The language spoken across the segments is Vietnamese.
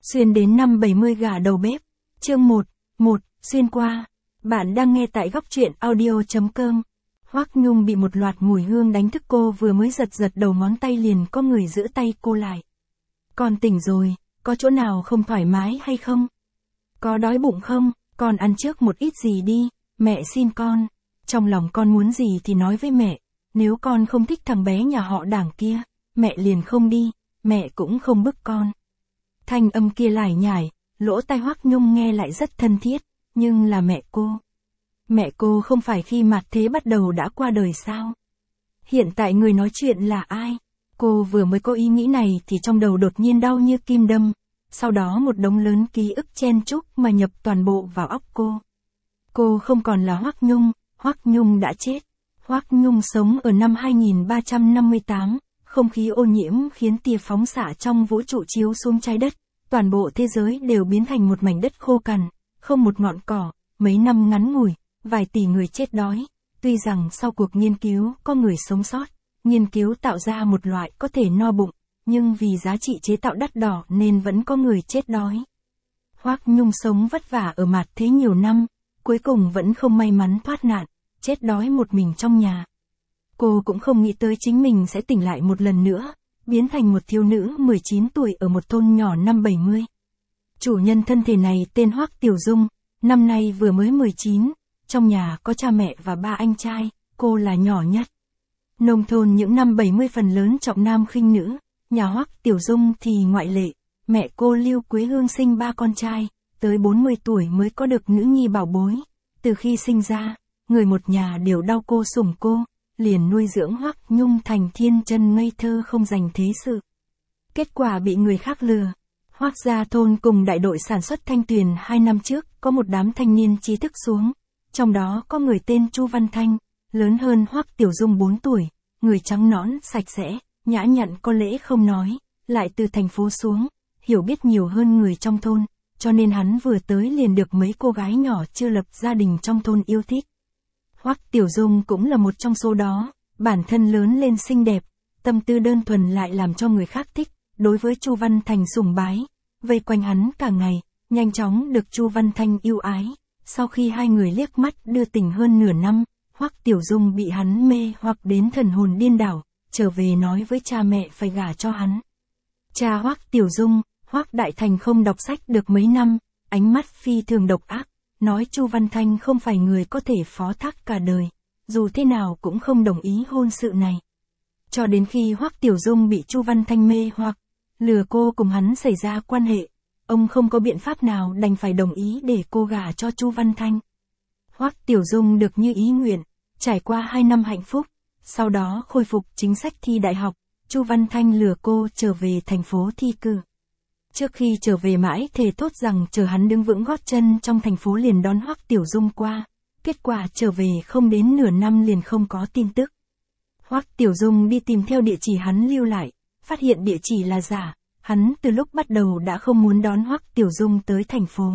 Xuyên đến năm 70 gả đầu bếp. Chương 1, xuyên qua. Bạn đang nghe tại góc truyện audio.com. Hoắc Nhung bị một loạt mùi hương đánh thức, cô vừa mới giật đầu ngón tay liền có người giữ tay cô lại. Con tỉnh rồi, có chỗ nào không thoải mái hay không? Có đói bụng không? Con ăn trước một ít gì đi, mẹ xin con. Trong lòng con muốn gì thì nói với mẹ, nếu con không thích thằng bé nhà họ Đảng kia, mẹ liền không đi, mẹ cũng không bức con. Thanh âm kia lải nhải, lỗ tai Hoắc Nhung nghe lại rất thân thiết, nhưng là mẹ cô. Mẹ cô không phải khi mặt thế bắt đầu đã qua đời sao? Hiện tại người nói chuyện là ai? Cô vừa mới có ý nghĩ này thì trong đầu đột nhiên đau như kim đâm, sau đó một đống lớn ký ức chen chúc mà nhập toàn bộ vào óc cô. Cô không còn là Hoắc Nhung đã chết. Hoắc Nhung sống ở năm 2358, không khí ô nhiễm khiến tia phóng xạ trong vũ trụ chiếu xuống trái đất, toàn bộ thế giới đều biến thành một mảnh đất khô cằn, không một ngọn cỏ, mấy năm ngắn ngủi, vài tỷ người chết đói. Tuy rằng sau cuộc nghiên cứu có người sống sót, nghiên cứu tạo ra một loại có thể no bụng, nhưng vì giá trị chế tạo đắt đỏ nên vẫn có người chết đói. Hoắc Nhung sống vất vả ở mặt thế nhiều năm, cuối cùng vẫn không may mắn thoát nạn, chết đói một mình trong nhà. Cô cũng không nghĩ tới chính mình sẽ tỉnh lại một lần nữa, biến thành một thiếu nữ 19 tuổi ở một thôn nhỏ năm 70. Chủ nhân thân thể này tên Hoắc Tiểu Dung, năm nay vừa mới 19, trong nhà có cha mẹ và ba anh trai, cô là nhỏ nhất. Nông thôn những năm 70 phần lớn trọng nam khinh nữ, nhà Hoắc Tiểu Dung thì ngoại lệ, mẹ cô Lưu Quế Hương sinh ba con trai, tới 40 tuổi mới có được nữ nhi bảo bối. Từ khi sinh ra, người một nhà đều đau cô sủng cô, liền nuôi dưỡng Hoắc Nhung thành thiên chân ngây thơ không dành thế sự. Kết quả bị người khác lừa. Hoắc gia thôn cùng đại đội sản xuất Thanh Tuyền 2 năm trước có một đám thanh niên trí thức xuống, trong đó có người tên Chu Văn Thanh, lớn hơn Hoắc Tiểu Dung 4 tuổi, người trắng nõn, sạch sẽ, nhã nhặn có lễ không nói, lại từ thành phố xuống, hiểu biết nhiều hơn người trong thôn, cho nên hắn vừa tới liền được mấy cô gái nhỏ chưa lập gia đình trong thôn yêu thích. Hoắc Tiểu Dung cũng là một trong số đó, bản thân lớn lên xinh đẹp, tâm tư đơn thuần lại làm cho người khác thích, đối với Chu Văn Thành sùng bái, vây quanh hắn cả ngày, nhanh chóng được Chu Văn Thanh yêu ái. Sau khi hai người liếc mắt đưa tình hơn nửa năm, Hoắc Tiểu Dung bị hắn mê hoặc đến thần hồn điên đảo, trở về nói với cha mẹ phải gả cho hắn. Cha Hoắc Tiểu Dung, Hoắc Đại Thành không đọc sách được mấy năm, ánh mắt phi thường độc ác, nói Chu Văn Thanh không phải người có thể phó thác cả đời, dù thế nào cũng không đồng ý hôn sự này. Cho đến khi Hoắc Tiểu Dung bị Chu Văn Thanh mê hoặc lừa cô cùng hắn xảy ra quan hệ, ông không có biện pháp nào đành phải đồng ý để cô gả cho Chu Văn Thanh. Hoắc Tiểu Dung được như ý nguyện, trải qua 2 năm hạnh phúc, sau đó khôi phục chính sách thi đại học, Chu Văn Thanh lừa cô trở về thành phố thi cử. Trước khi trở về mãi thề thốt rằng chờ hắn đứng vững gót chân trong thành phố liền đón Hoắc Tiểu Dung qua, kết quả trở về không đến nửa năm liền không có tin tức. Hoắc Tiểu Dung đi tìm theo địa chỉ hắn lưu lại, phát hiện địa chỉ là giả, hắn từ lúc bắt đầu đã không muốn đón Hoắc Tiểu Dung tới thành phố.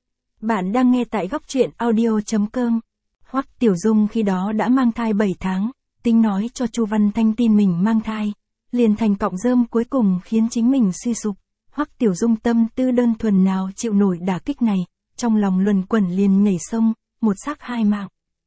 Bạn đang nghe tại góc truyện audio.com. Hoắc Tiểu Dung khi đó đã mang thai 7 tháng, tính nói cho Chu Văn Thanh tin mình mang thai, liền thành cọng rơm cuối cùng khiến chính mình suy sụp. Hoắc Tiểu Dung tâm tư đơn thuần nào chịu nổi đả kích này, trong lòng luẩn quẩn liền nhảy sông, một xác hai mạng.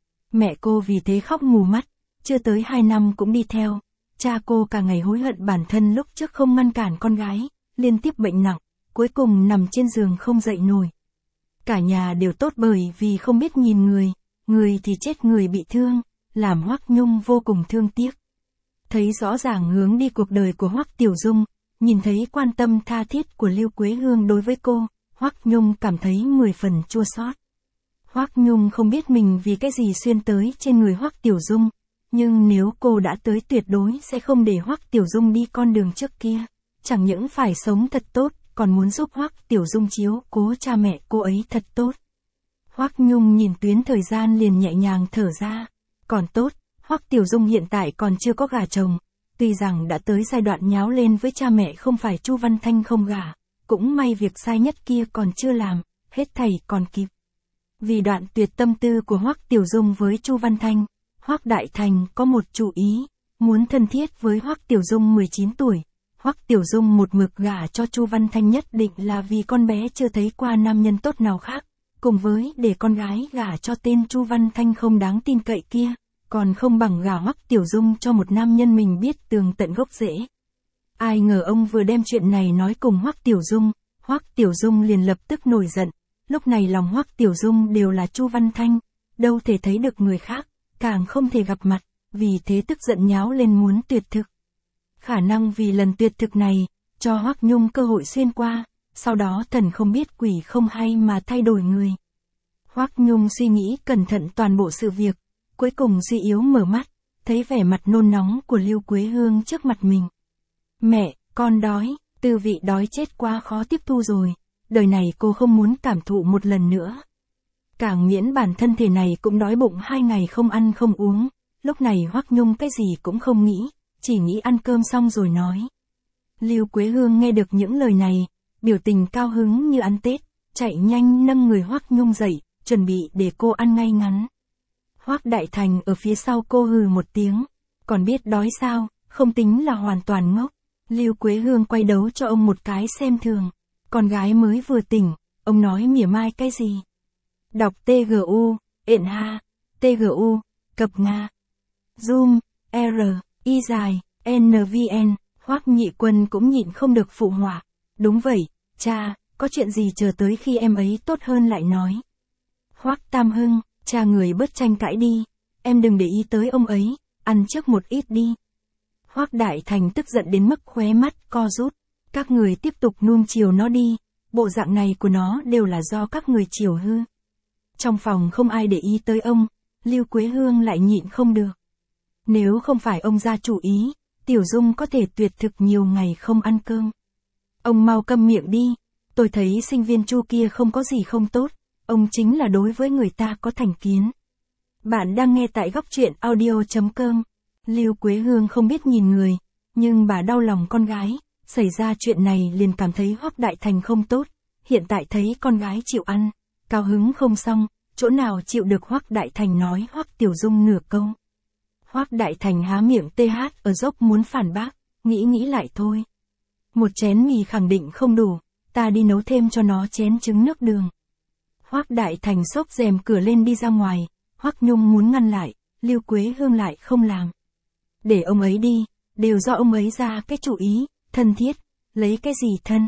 Mẹ cô vì thế khóc mù mắt, chưa tới 2 năm cũng đi theo. Cha cô cả ngày hối hận bản thân lúc trước không ngăn cản con gái, liên tiếp bệnh nặng, cuối cùng nằm trên giường không dậy nổi. Cả nhà đều tốt bởi vì không biết nhìn người thì chết người bị thương, làm Hoắc Nhung vô cùng thương tiếc. Thấy rõ ràng hướng đi cuộc đời của Hoắc Tiểu Dung, nhìn thấy quan tâm tha thiết của Lưu Quế Hương đối với cô, Hoắc Nhung cảm thấy 10 phần chua xót. Hoắc Nhung không biết mình vì cái gì xuyên tới trên người Hoắc Tiểu Dung, nhưng nếu cô đã tới tuyệt đối sẽ không để Hoắc Tiểu Dung đi con đường trước kia, chẳng những phải sống thật tốt, còn muốn giúp Hoắc Tiểu Dung chiếu cố cha mẹ cô ấy thật tốt. Hoắc Nhung nhìn tuyến thời gian liền nhẹ nhàng thở ra, còn tốt, Hoắc Tiểu Dung hiện tại còn chưa có gả chồng, tuy rằng đã tới giai đoạn nháo lên với cha mẹ không phải Chu Văn Thanh không gả, cũng may việc sai nhất kia còn chưa làm, hết thảy còn kịp. Vì đoạn tuyệt tâm tư của Hoắc Tiểu Dung với Chu Văn Thanh, Hoắc Đại Thành có một chủ ý, muốn thân thiết với Hoắc Tiểu Dung 19 tuổi. Hoắc Tiểu Dung một mực gả cho Chu Văn Thanh nhất định là vì con bé chưa thấy qua nam nhân tốt nào khác, cùng với để con gái gả cho tên Chu Văn Thanh không đáng tin cậy kia, còn không bằng gả Hoắc Tiểu Dung cho một nam nhân mình biết tường tận gốc rễ. Ai ngờ ông vừa đem chuyện này nói cùng Hoắc Tiểu Dung liền lập tức nổi giận, lúc này lòng Hoắc Tiểu Dung đều là Chu Văn Thanh, đâu thể thấy được người khác, càng không thể gặp mặt, vì thế tức giận nháo lên muốn tuyệt thực. Khả năng vì lần tuyệt thực này, cho Hoắc Nhung cơ hội xuyên qua, sau đó thần không biết quỷ không hay mà thay đổi người. Hoắc Nhung suy nghĩ cẩn thận toàn bộ sự việc, cuối cùng suy yếu mở mắt, thấy vẻ mặt nôn nóng của Lưu Quế Hương trước mặt mình. Mẹ, con đói, tư vị đói chết quá khó tiếp thu rồi, đời này cô không muốn cảm thụ một lần nữa. Càng miễn bản thân thể này cũng đói bụng 2 ngày không ăn không uống, lúc này Hoắc Nhung cái gì cũng không nghĩ, chỉ nghĩ ăn cơm xong rồi nói. Lưu Quế Hương nghe được những lời này, biểu tình cao hứng như ăn Tết, chạy nhanh nâng người Hoắc Nhung dậy, chuẩn bị để cô ăn ngay ngắn. Hoắc Đại Thành ở phía sau cô hừ một tiếng, còn biết đói sao, không tính là hoàn toàn ngốc. Lưu Quế Hương quay đấu cho ông một cái xem thường, con gái mới vừa tỉnh, ông nói mỉa mai cái gì. Đọc TGU, ện ha, TGU, cập Nga, Zoom, R, Y dài, NVN, Hoắc Nhị Quân cũng nhịn không được phụ họa. Đúng vậy, cha, có chuyện gì chờ tới khi em ấy tốt hơn lại nói. Hoắc Tam Hưng, cha người bớt tranh cãi đi, em đừng để ý tới ông ấy, ăn trước một ít đi. Hoắc Đại Thành tức giận đến mức khóe mắt co rút, các người tiếp tục nuông chiều nó đi, bộ dạng này của nó đều là do các người chiều hư. Trong phòng không ai để ý tới ông, Lưu Quế Hương lại nhịn không được. Nếu không phải ông ra chủ ý, Tiểu Dung có thể tuyệt thực nhiều ngày không ăn cơm. Ông mau câm miệng đi, tôi thấy sinh viên Chu kia không có gì không tốt, ông chính là đối với người ta có thành kiến. Bạn đang nghe tại góc truyện audio.com. Lưu Quế Hương không biết nhìn người, nhưng bà đau lòng con gái, xảy ra chuyện này liền cảm thấy Hoắc Đại Thành không tốt, hiện tại thấy con gái chịu ăn, cao hứng không xong, chỗ nào chịu được Hoắc Đại Thành nói Hoắc Tiểu Dung nửa câu. Hoắc Đại Thành há miệng ở dốc muốn phản bác, nghĩ lại thôi. Một chén mì khẳng định không đủ, ta đi nấu thêm cho nó chén trứng nước đường. Hoắc Đại Thành xốc rèm cửa lên đi ra ngoài, Hoắc Nhung muốn ngăn lại, Lưu Quế Hương lại không làm. Để ông ấy đi, đều do ông ấy ra cái chủ ý, thân thiết, lấy cái gì thân.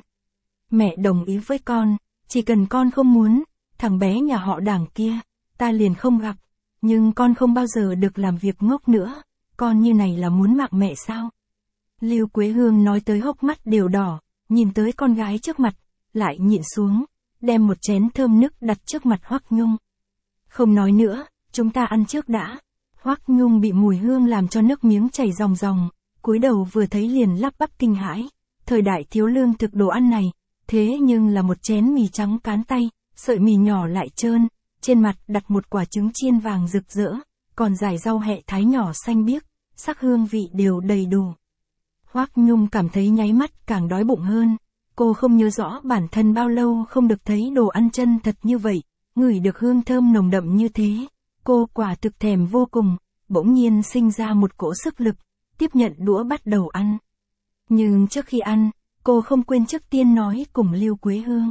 Mẹ đồng ý với con, chỉ cần con không muốn, thằng bé nhà họ Đảng kia, ta liền không gặp, nhưng con không bao giờ được làm việc ngốc nữa, con như này là muốn mạng mẹ sao? Lưu Quế Hương nói tới hốc mắt đều đỏ, nhìn tới con gái trước mặt, lại nhịn xuống, đem một chén thơm nức đặt trước mặt Hoắc Nhung. Không nói nữa, chúng ta ăn trước đã. Hoắc Nhung bị mùi hương làm cho nước miếng chảy ròng ròng, cúi đầu vừa thấy liền lắp bắp kinh hãi, thời đại thiếu lương thực đồ ăn này, thế nhưng là một chén mì trắng cán tay, sợi mì nhỏ lại trơn, trên mặt đặt một quả trứng chiên vàng rực rỡ, còn dải rau hẹ thái nhỏ xanh biếc, sắc hương vị đều đầy đủ. Hoắc Nhung cảm thấy nháy mắt càng đói bụng hơn, cô không nhớ rõ bản thân bao lâu không được thấy đồ ăn chân thật như vậy, ngửi được hương thơm nồng đậm như thế, cô quả thực thèm vô cùng, bỗng nhiên sinh ra một cỗ sức lực, tiếp nhận đũa bắt đầu ăn. Nhưng trước khi ăn, cô không quên trước tiên nói cùng Lưu Quế Hương.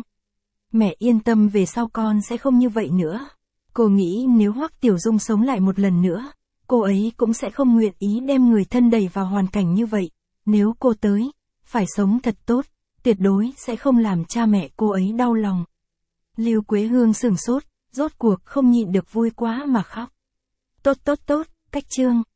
Mẹ yên tâm về sau con sẽ không như vậy nữa. Cô nghĩ nếu Hoắc Tiểu Dung sống lại một lần nữa, cô ấy cũng sẽ không nguyện ý đem người thân đẩy vào hoàn cảnh như vậy. Nếu cô tới, phải sống thật tốt, tuyệt đối sẽ không làm cha mẹ cô ấy đau lòng. Lưu Quế Hương sửng sốt, rốt cuộc không nhịn được vui quá mà khóc. Tốt, cách Trương,